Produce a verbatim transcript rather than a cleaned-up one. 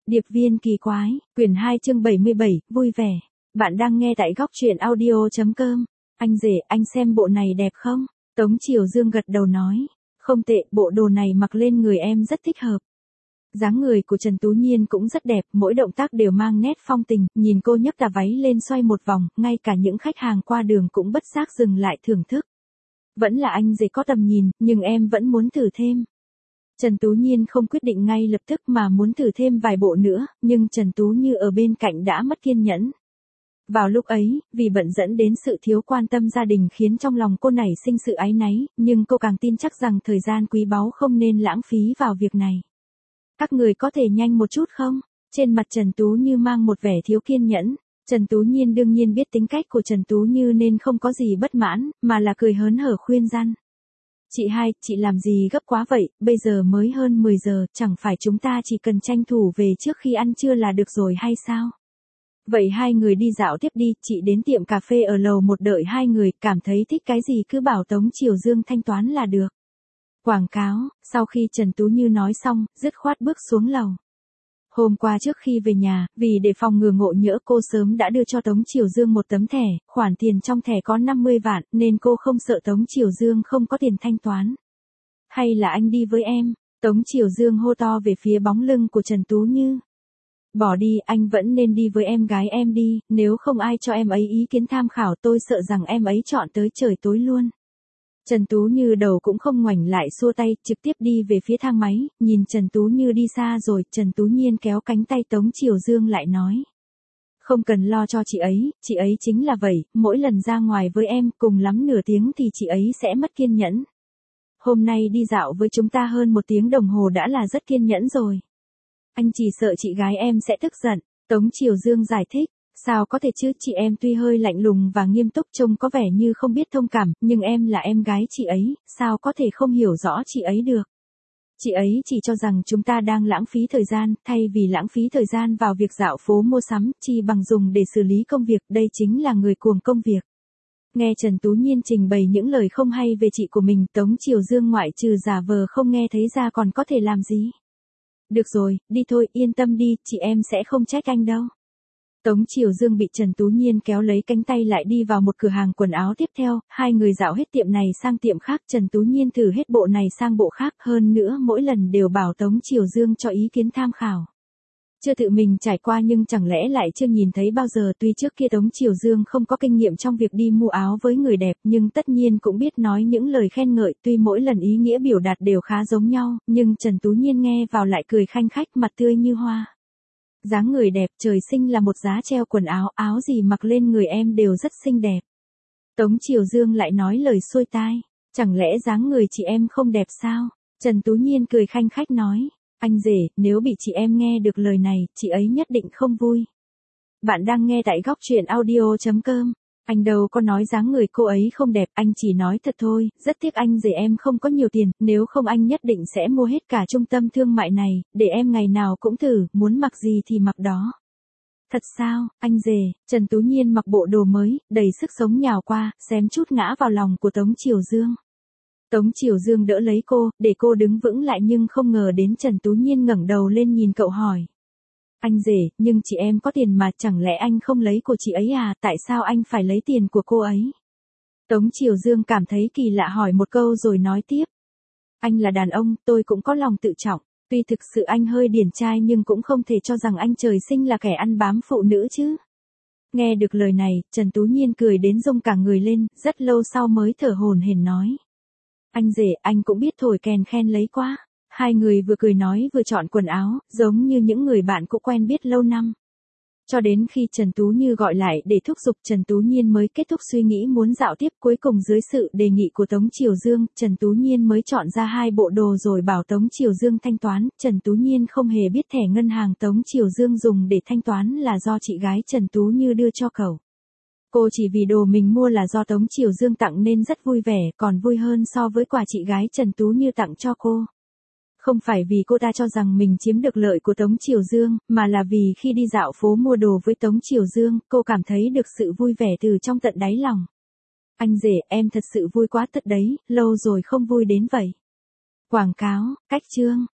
Điệp viên kỳ quái, quyển hai chương bảy mươi bảy, vui vẻ. Bạn đang nghe tại góc truyện audio.com. Anh rể, anh xem bộ này đẹp không? Tống Triều Dương gật đầu nói. Không tệ, bộ đồ này mặc lên người em rất thích hợp. Dáng người của Trần Tú Nhiên cũng rất đẹp, mỗi động tác đều mang nét phong tình, nhìn cô nhấc tà váy lên xoay một vòng, ngay cả những khách hàng qua đường cũng bất giác dừng lại thưởng thức. Vẫn là anh rể có tầm nhìn, nhưng em vẫn muốn thử thêm. Trần Tú Nhiên không quyết định ngay lập tức mà muốn thử thêm vài bộ nữa, nhưng Trần Tú Như ở bên cạnh đã mất kiên nhẫn. Vào lúc ấy, vì bận dẫn đến sự thiếu quan tâm gia đình khiến trong lòng cô nảy sinh sự áy náy, nhưng cô càng tin chắc rằng thời gian quý báu không nên lãng phí vào việc này. Các người có thể nhanh một chút không? Trên mặt Trần Tú Như mang một vẻ thiếu kiên nhẫn. Trần Tú Nhiên đương nhiên biết tính cách của Trần Tú Như nên không có gì bất mãn, mà là cười hớn hở khuyên răn. Chị hai, chị làm gì gấp quá vậy, bây giờ mới hơn mười giờ, chẳng phải chúng ta chỉ cần tranh thủ về trước khi ăn trưa là được rồi hay sao? Vậy hai người đi dạo tiếp đi, chị đến tiệm cà phê ở lầu một đợi hai người, cảm thấy thích cái gì cứ bảo Tống Triều Dương thanh toán là được. Quảng cáo, sau khi Trần Tú Như nói xong, dứt khoát bước xuống lầu. Hôm qua trước khi về nhà, vì để phòng ngừa ngộ nhỡ cô sớm đã đưa cho Tống Triều Dương một tấm thẻ, khoản tiền trong thẻ có năm mươi vạn, nên cô không sợ Tống Triều Dương không có tiền thanh toán. Hay là anh đi với em? Tống Triều Dương hô to về phía bóng lưng của Trần Tú Như. Bỏ đi, anh vẫn nên đi với em gái em đi, nếu không ai cho em ấy ý kiến tham khảo tôi sợ rằng em ấy chọn tới trời tối luôn. Trần Tú Như đầu cũng không ngoảnh lại xua tay, trực tiếp đi về phía thang máy, nhìn Trần Tú Như đi xa rồi, Trần Tú Nhiên kéo cánh tay Tống Triều Dương lại nói. Không cần lo cho chị ấy, chị ấy chính là vậy, mỗi lần ra ngoài với em, cùng lắm nửa tiếng thì chị ấy sẽ mất kiên nhẫn. Hôm nay đi dạo với chúng ta hơn một tiếng đồng hồ đã là rất kiên nhẫn rồi. Anh chỉ sợ chị gái em sẽ tức giận, Tống Triều Dương giải thích. Sao có thể chứ, chị em tuy hơi lạnh lùng và nghiêm túc trông có vẻ như không biết thông cảm, nhưng em là em gái chị ấy, sao có thể không hiểu rõ chị ấy được. Chị ấy chỉ cho rằng chúng ta đang lãng phí thời gian, thay vì lãng phí thời gian vào việc dạo phố mua sắm, chi bằng dùng để xử lý công việc, đây chính là người cuồng công việc. Nghe Trần Tú Nhiên trình bày những lời không hay về chị của mình, Tống Triều Dương ngoại trừ giả vờ không nghe thấy ra còn có thể làm gì. Được rồi, đi thôi, yên tâm đi, chị em sẽ không trách anh đâu. Tống Triều Dương bị Trần Tú Nhiên kéo lấy cánh tay lại đi vào một cửa hàng quần áo tiếp theo, hai người dạo hết tiệm này sang tiệm khác, Trần Tú Nhiên thử hết bộ này sang bộ khác, hơn nữa mỗi lần đều bảo Tống Triều Dương cho ý kiến tham khảo. Chưa tự mình trải qua nhưng chẳng lẽ lại chưa nhìn thấy bao giờ, tuy trước kia Tống Triều Dương không có kinh nghiệm trong việc đi mua áo với người đẹp nhưng tất nhiên cũng biết nói những lời khen ngợi, tuy mỗi lần ý nghĩa biểu đạt đều khá giống nhau, nhưng Trần Tú Nhiên nghe vào lại cười khanh khách, mặt tươi như hoa. Dáng người đẹp, trời sinh là một giá treo quần áo, áo gì mặc lên người em đều rất xinh đẹp. Tống Triều Dương lại nói lời xuôi tai, chẳng lẽ dáng người chị em không đẹp sao? Trần Tú Nhiên cười khanh khách nói, anh rể, nếu bị chị em nghe được lời này, chị ấy nhất định không vui. Bạn đang nghe tại góc truyện audio.com. Anh đâu có nói dáng người cô ấy không đẹp, anh chỉ nói thật thôi, rất tiếc anh rể em không có nhiều tiền, nếu không anh nhất định sẽ mua hết cả trung tâm thương mại này, để em ngày nào cũng thử, muốn mặc gì thì mặc đó. Thật sao, anh rể? Trần Tú Nhiên mặc bộ đồ mới, đầy sức sống nhào qua, xém chút ngã vào lòng của Tống Triều Dương. Tống Triều Dương đỡ lấy cô, để cô đứng vững lại nhưng không ngờ đến Trần Tú Nhiên ngẩng đầu lên nhìn cậu hỏi. Anh rể, nhưng chị em có tiền mà, chẳng lẽ anh không lấy của chị ấy à, tại sao anh phải lấy tiền của cô ấy? Tống Triều Dương cảm thấy kỳ lạ hỏi một câu rồi nói tiếp. Anh là đàn ông, tôi cũng có lòng tự trọng, tuy thực sự anh hơi điển trai nhưng cũng không thể cho rằng anh trời sinh là kẻ ăn bám phụ nữ chứ. Nghe được lời này, Trần Tú Nhiên cười đến rung cả người lên, rất lâu sau mới thở hổn hển nói. Anh rể, anh cũng biết thổi kèn khen lấy quá. Hai người vừa cười nói vừa chọn quần áo, giống như những người bạn cũ quen biết lâu năm. Cho đến khi Trần Tú Như gọi lại để thúc giục, Trần Tú Nhiên mới kết thúc suy nghĩ muốn dạo tiếp, cuối cùng dưới sự đề nghị của Tống Triều Dương, Trần Tú Nhiên mới chọn ra hai bộ đồ rồi bảo Tống Triều Dương thanh toán. Trần Tú Nhiên không hề biết thẻ ngân hàng Tống Triều Dương dùng để thanh toán là do chị gái Trần Tú Như đưa cho cậu. Cô chỉ vì đồ mình mua là do Tống Triều Dương tặng nên rất vui vẻ, còn vui hơn so với quà chị gái Trần Tú Như tặng cho cô. Không phải vì cô ta cho rằng mình chiếm được lợi của Tống Triều Dương, mà là vì khi đi dạo phố mua đồ với Tống Triều Dương, cô cảm thấy được sự vui vẻ từ trong tận đáy lòng. Anh rể, em thật sự vui quá thật đấy, lâu rồi không vui đến vậy. Quảng cáo, cách chương.